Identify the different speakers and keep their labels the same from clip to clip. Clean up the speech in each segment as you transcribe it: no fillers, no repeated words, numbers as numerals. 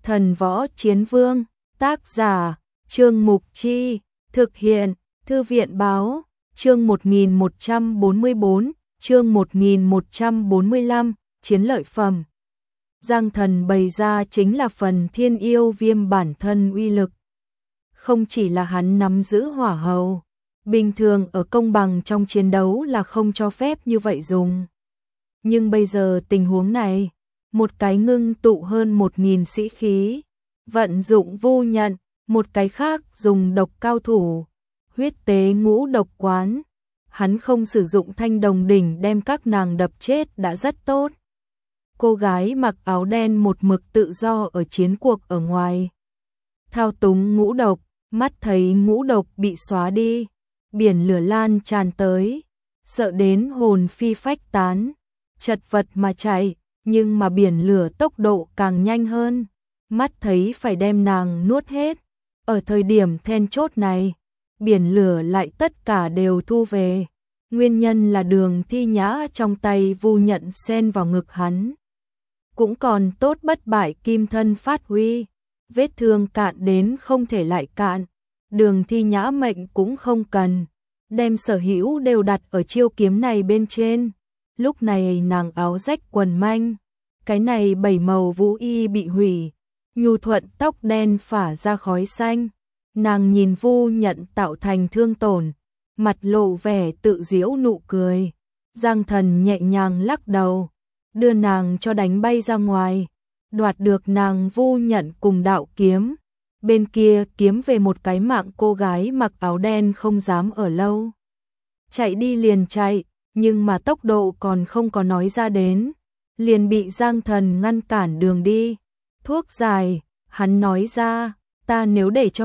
Speaker 1: Thần Võ Chiến Vương, tác giả, Trương Mục Chi, thực hiện, Thư viện Báo, chương 1144, chương 1145, chiến lợi phẩm. Giang Thần bày ra chính là phần Thiên Yêu Viêm bản thân uy lực. Không chỉ là hắn nắm giữ hỏa hầu, bình thường ở công bằng trong chiến đấu là không cho phép như vậy dùng. Nhưng bây giờ tình huống này, một cái ngưng tụ hơn 1000 sĩ khí, vận dụng vô nhận, một cái khác dùng độc cao thủ, huyết tế ngũ độc quán. Hắn không sử dụng thanh đồng đỉnh đem các nàng đập chết đã rất tốt. Cô gái mặc áo đen một mực tự do ở chiến cuộc ở ngoài. Thao túng ngũ độc, mắt thấy ngũ độc bị xóa đi, biển lửa lan tràn tới, sợ đến hồn phi phách tán, chật vật mà chạy, nhưng mà biển lửa tốc độ càng nhanh hơn, mắt thấy phải đem nàng nuốt hết. Ở thời điểm then chốt này, biển lửa lại tất cả đều thu về. Nguyên nhân là Đường Thi Nhã trong tay vu nhận xen vào ngực hắn. Cũng còn tốt bất bại kim thân phát huy, vết thương cạn đến không thể lại cạn. Đường Thi Nhã mệnh cũng không cần, đem sở hữu đều đặt ở chiêu kiếm này bên trên. Lúc này nàng áo rách quần manh, cái này 7 màu vũ y bị hủy, nhu thuận tóc đen phả ra khói xanh. Nàng nhìn vu nhận tạo thành thương tổn, mặt lộ vẻ tự giễu nụ cười. Giang Thần nhẹ nhàng lắc đầu, đưa nàng cho đánh bay ra ngoài, đoạt được nàng vu nhận cùng đạo kiếm. Bên kia kiếm về một cái mạng cô gái mặc áo đen không dám ở lâu. Chạy đi liền chạy, nhưng mà tốc độ còn không có nói ra đến, liền bị Giang Thần ngăn cản đường đi. Thuốc giải, hắn nói ra, ta nếu để cho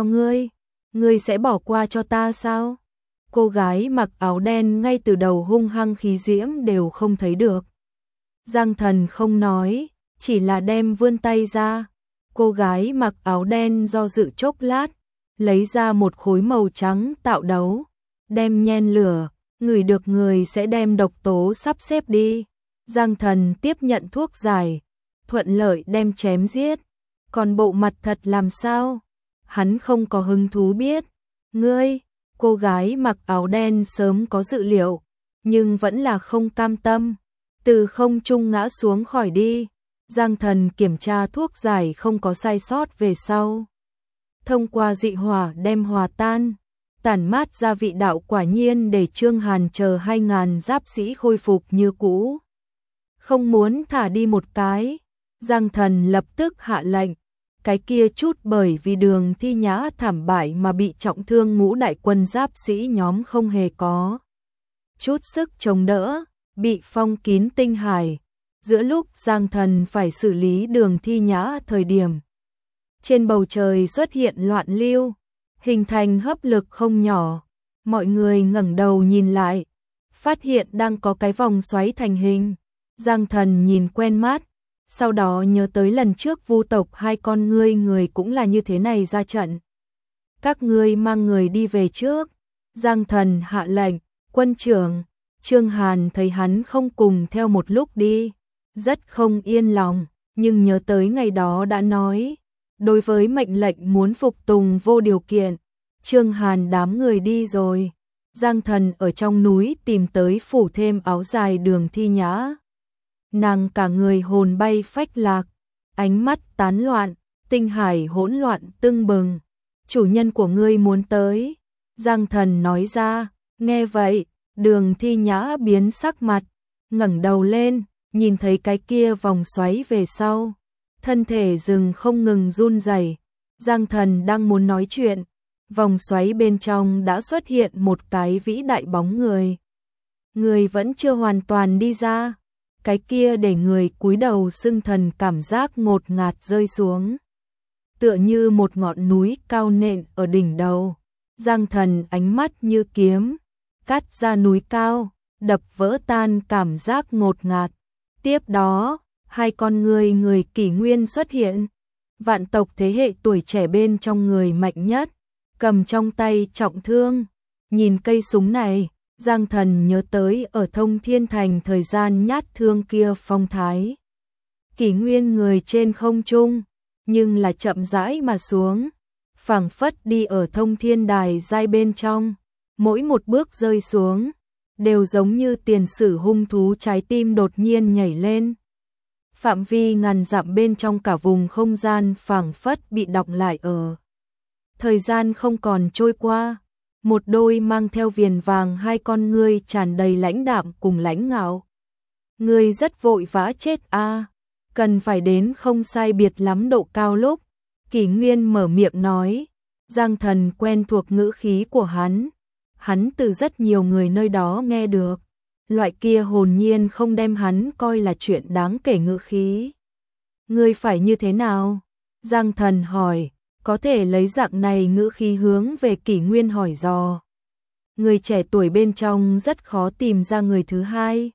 Speaker 1: ngươi sẽ bỏ qua cho ta sao? Cô gái mặc áo đen ngay từ đầu hung hăng khí diễm đều không thấy được. Giang Thần không nói, chỉ là đem vươn tay ra. Cô gái mặc áo đen do dự chốc lát, lấy ra một khối màu trắng tạo đấu, đem nhen lửa, ngửi được người sẽ đem độc tố sắp xếp đi. Giang Thần tiếp nhận thuốc giải, thuận lợi đem chém giết. Còn bộ mặt thật làm sao? Hắn không có hứng thú biết. Ngươi, cô gái mặc áo đen sớm có dự liệu, nhưng vẫn là không cam tâm, từ không trung ngã xuống khỏi đi. Giang Thần kiểm tra thuốc giải không có sai sót về sau, thông qua dị hỏa đem hòa tan, tản mát ra vị đạo, quả nhiên để Trương Hàn chờ 2000 giáp sĩ khôi phục như cũ. Không muốn thả đi một cái, Giang Thần lập tức hạ lệnh. Cái kia chút bởi vì Đường Thi Nhã thảm bại mà bị trọng thương ngũ đại quân giáp sĩ nhóm không hề có chút sức chống đỡ, bị phong kín tinh hải. Giữa lúc Giang Thần phải xử lý Đường Thi Nhã thời điểm, trên bầu trời xuất hiện loạn lưu, hình thành hấp lực không nhỏ. Mọi người ngẩng đầu nhìn lại, phát hiện đang có cái vòng xoáy thành hình. Giang Thần nhìn quen mắt, sau đó nhớ tới lần trước Vu tộc 2 con người cũng là như thế này ra trận. Các ngươi mang người đi về trước. Giang Thần hạ lệnh. Quân trưởng Trương Hàn thấy hắn không cùng theo một lúc đi, rất không yên lòng, nhưng nhớ tới ngày đó đã nói, đối với mệnh lệnh muốn phục tùng vô điều kiện. Trương Hàn đám người đi rồi. Giang Thần ở trong núi tìm tới phủ thêm áo dài Đường Thi Nhã. Nàng cả người hồn bay phách lạc, ánh mắt tán loạn, tinh hải hỗn loạn tưng bừng. Chủ nhân của ngươi muốn tới. Giang Thần nói ra. Nghe vậy, Đường Thi Nhã biến sắc mặt, ngẩng đầu lên, nhìn thấy cái kia vòng xoáy về sau, thân thể rừng không ngừng run rẩy. Giang Thần đang muốn nói chuyện, vòng xoáy bên trong đã xuất hiện một cái vĩ đại bóng người. Người vẫn chưa hoàn toàn đi ra. Cái kia để người cúi đầu xưng thần cảm giác ngột ngạt rơi xuống, tựa như một ngọn núi cao nện ở đỉnh đầu. Giang Thần ánh mắt như kiếm, cắt ra núi cao, đập vỡ tan cảm giác ngột ngạt. Tiếp đó, 2 con người kỷ nguyên xuất hiện, vạn tộc thế hệ tuổi trẻ bên trong người mạnh nhất, cầm trong tay trọng thương. Nhìn cây súng này, Giang Thần nhớ tới ở Thông Thiên Thành thời gian nhát thương kia phong thái. Kỷ nguyên người trên không trung, nhưng là chậm rãi mà xuống, phảng phất đi ở thông thiên đài giai bên trong, mỗi một bước rơi xuống, đều giống như tiền sử hung thú trái tim đột nhiên nhảy lên. Phạm vi ngàn dặm bên trong cả vùng không gian phảng phất bị đọng lại ở. Thời gian không còn trôi qua, một đôi mang theo viền vàng hai con ngươi tràn đầy lãnh đạm cùng lãnh ngạo. Ngươi rất vội vã chết a, cần phải đến không sai biệt lắm độ cao lúc. Kỷ Nguyên mở miệng nói, Giang Thần quen thuộc ngữ khí của hắn từ rất nhiều người nơi đó nghe được, loại kia hồn nhiên không đem hắn coi là chuyện đáng kể ngữ khí. Ngươi phải như thế nào? Giang Thần hỏi, có thể lấy dạng này ngữ khí hướng về Kỷ Nguyên hỏi dò. Người trẻ tuổi bên trong rất khó tìm ra người thứ hai.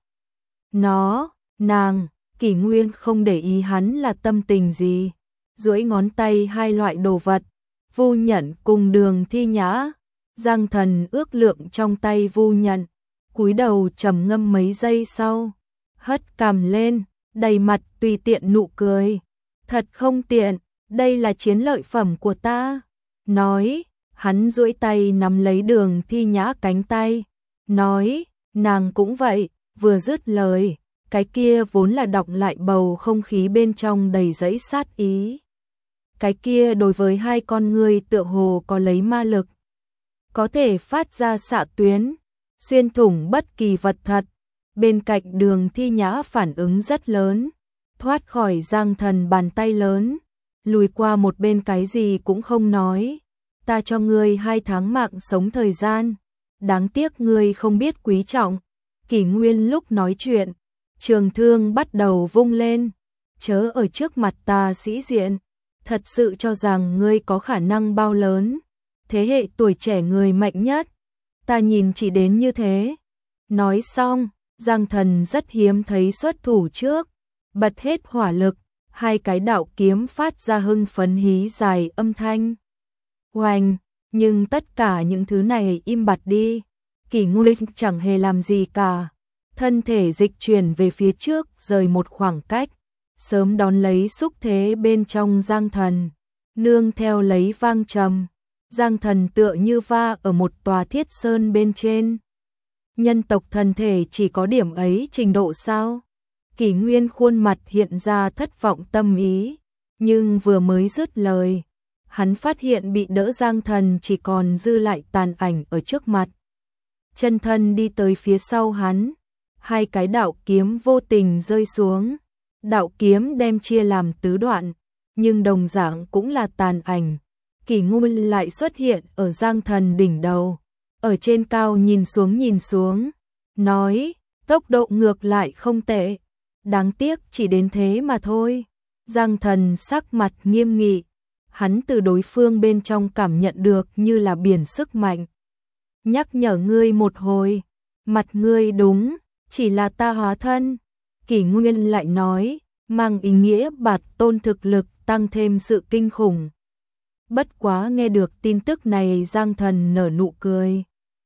Speaker 1: Nàng, Kỷ Nguyên không để ý hắn là tâm tình gì, duỗi ngón tay hai loại đồ vật, Vu Nhận cùng Đường Thi Nhã. Giang Thần ước lượng trong tay Vu Nhận, cúi đầu trầm ngâm mấy giây sau, hất cằm lên, đầy mặt tùy tiện nụ cười. Thật không tiện, đây là chiến lợi phẩm của ta. Nói, hắn duỗi tay nắm lấy Đường Thi Nhã cánh tay, nói, nàng cũng vậy. Vừa dứt lời, cái kia vốn là đọng lại bầu không khí bên trong đầy dẫy sát ý. Cái kia đối với hai con người tựa hồ có lấy ma lực, có thể phát ra xạ tuyến, xuyên thủng bất kỳ vật thật. Bên cạnh Đường Thi Nhã phản ứng rất lớn, thoát khỏi Giang Thần bàn tay lớn, lùi qua một bên cái gì cũng không nói. Ta cho ngươi 2 tháng mạng sống thời gian, đáng tiếc ngươi không biết quý trọng. Kỷ Nguyên lúc nói chuyện, trường thương bắt đầu vung lên, chớ ở trước mặt ta sĩ diện, thật sự cho rằng ngươi có khả năng bao lớn, thế hệ tuổi trẻ người mạnh nhất, ta nhìn chỉ đến như thế. Nói xong, Giang Thần rất hiếm thấy xuất thủ trước, bật hết hỏa lực, 2 cái đạo kiếm phát ra hưng phấn hí dài âm thanh. Oanh, nhưng tất cả những thứ này im bặt đi. Kỷ Nguyên chẳng hề làm gì cả, thân thể dịch chuyển về phía trước rời một khoảng cách, sớm đón lấy xúc thế bên trong Giang Thần, nương theo lấy vang trầm. Giang Thần tựa như va ở một tòa thiết sơn bên trên. Nhân tộc thân thể chỉ có điểm ấy trình độ sao? Kỷ Nguyên khuôn mặt hiện ra thất vọng tâm ý, nhưng vừa mới dứt lời, hắn phát hiện bị đỡ Giang Thần chỉ còn dư lại tàn ảnh ở trước mặt. Chân thân đi tới phía sau hắn, 2 cái đạo kiếm vô tình rơi xuống, đạo kiếm đem chia làm tứ đoạn, nhưng đồng dạng cũng là tàn ảnh. Kỷ Nguyên lại xuất hiện ở Giang Thần đỉnh đầu, ở trên cao nhìn xuống, nói, tốc độ ngược lại không tệ, đáng tiếc chỉ đến thế mà thôi. Giang Thần sắc mặt nghiêm nghị, hắn từ đối phương bên trong cảm nhận được như là biển sức mạnh. Nhắc nhở ngươi một hồi, mặt ngươi đúng, chỉ là ta hóa thân. Kỷ Nguyên lại nói, mang ý nghĩa bạt tôn thực lực tăng thêm sự kinh khủng. Bất quá nghe được tin tức này Giang Thần nở nụ cười,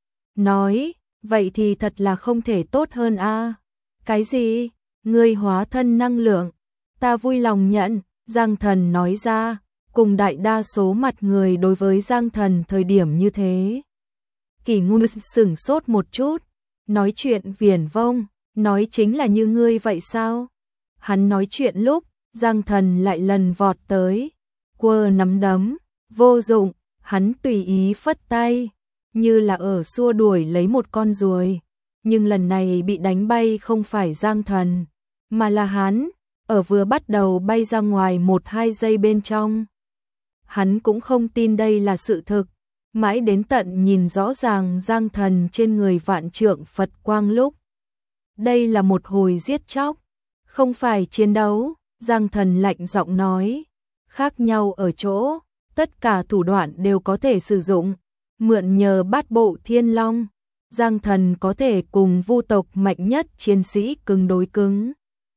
Speaker 1: nói, vậy thì thật là không thể tốt hơn a. Cái gì? Ngươi hóa thân năng lượng, ta vui lòng nhận. Giang Thần nói ra, cùng đại đa số mặt người đối với Giang Thần thời điểm như thế. Kỷ Nguyên sửng sốt một chút, nói chuyện viển vông, nói chính là như ngươi vậy sao? Hắn nói chuyện lúc, Giang Thần lại lần vọt tới, quơ nắm đấm, vô dụng, hắn tùy ý phất tay, như là ở xua đuổi lấy một con ruồi, nhưng lần này bị đánh bay không phải Giang Thần, mà là hắn, ở vừa bắt đầu bay ra ngoài 1-2 giây bên trong. Hắn cũng không tin đây là sự thực, mãi đến tận nhìn rõ ràng Giang Thần trên người vạn trượng Phật quang lúc. Đây là một hồi giết chóc, không phải chiến đấu. Giang Thần lạnh giọng nói, khác nhau ở chỗ, tất cả thủ đoạn đều có thể sử dụng, mượn nhờ bát bộ thiên long, Giang Thần có thể cùng vu tộc mạnh nhất chiến sĩ cứng đối cứng.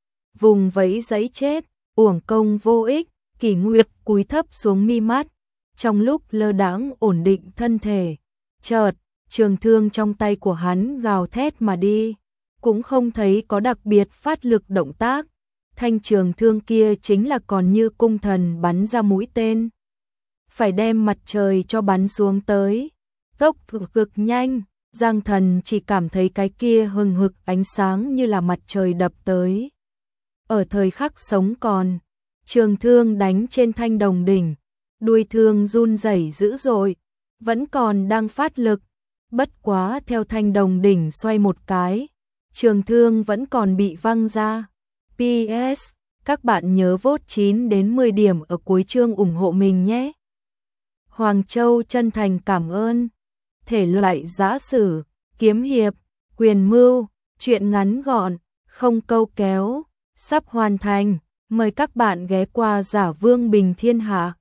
Speaker 1: Vùng vẫy giấy chết, uổng công vô ích. Kỷ Nguyệt cúi thấp xuống mi mắt, trong lúc lơ đãng ổn định thân thể, chợt, trường thương trong tay của hắn gào thét mà đi, cũng không thấy có đặc biệt phát lực động tác, thanh trường thương kia chính là còn như cung thần bắn ra mũi tên. Phải đem mặt trời cho bắn xuống tới. Tốc cực nhanh, Giang Thần chỉ cảm thấy cái kia hừng hực ánh sáng như là mặt trời đập tới. Ở thời khắc sống còn, trường thương đánh trên thanh đồng đỉnh, đuôi thương run rẩy dữ dội, vẫn còn đang phát lực, bất quá theo thanh đồng đỉnh xoay một cái, trường thương vẫn còn bị văng ra. PS, các bạn nhớ vote 9 đến 10 điểm ở cuối chương ủng hộ mình nhé. Hoàng Châu chân thành cảm ơn. Thể loại giã sử, kiếm hiệp, quyền mưu, truyện ngắn gọn, không câu kéo, sắp hoàn thành. Mời các bạn ghé qua Giả Vương Bình Thiên Hạ.